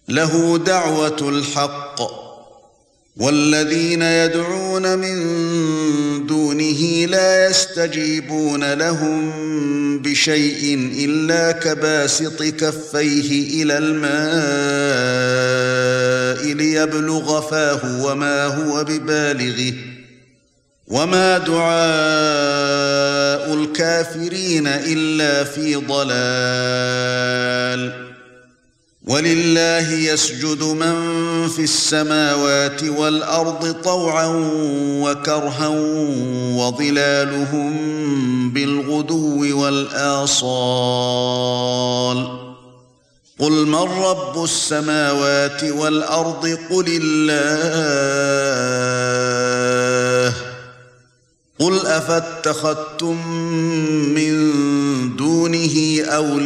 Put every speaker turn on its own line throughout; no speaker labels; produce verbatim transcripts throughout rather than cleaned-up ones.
له دعوة الحق والذين يدعون من دونه لا يستجيبون لهم بشيء إلا كباسط كفيه إلى الماء ليبلغ فاه وما هو ببالغه وما دعاء الكافرين إلا في ضلال ولله يسجد من في السماوات والأرض طوعا وكرها وظلالهم بالغدو والآصال قل من رب السماوات والأرض قل الله قل أفاتخذتم من دونه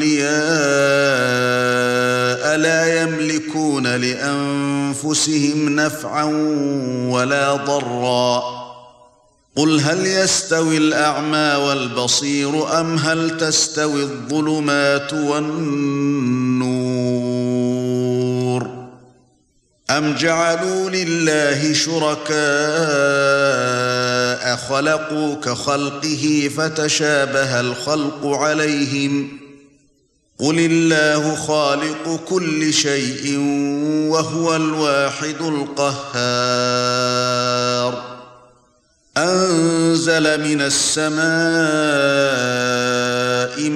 أولياء لا يملكون لأنفسهم نفعا ولا ضرا قل هل يستوي الأعمى والبصير أم هل تستوي الظلمات والنور أم جعلوا لله شركاء خلقوا كخلقه فتشابه الخلق عليهم قل الله خالق كل شيء وهو الواحد القهار أنزل من السماء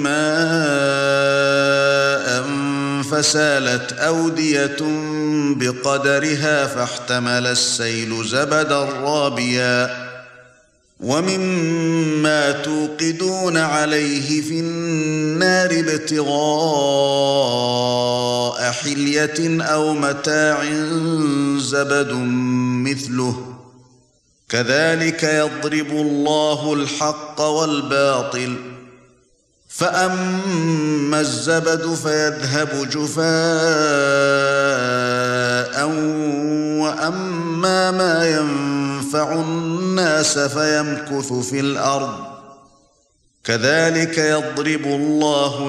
ماء فسالت أودية بقدرها فاحتمل السيل زبدا رابيا ومما توقدون عليه في النار ابتغاء حلية أو متاع زبد مثله كذلك يضرب الله الحق والباطل فأما الزبد فيذهب جفاء وأما ما ينفع الناس فيمكث في الأرض كذلك يضرب الله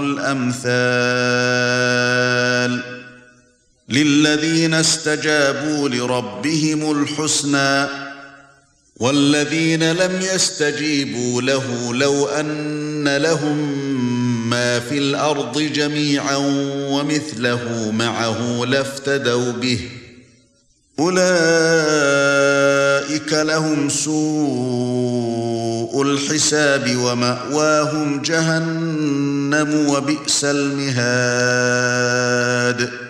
الأمثال للذين استجابوا لربهم الحسنى والذين لم يستجيبوا له لو أن لهم ما في الأرض جميعا ومثله معه لافتدوا به أولئك لهم سوء الحساب ومأواهم جهنم وبئس المهاد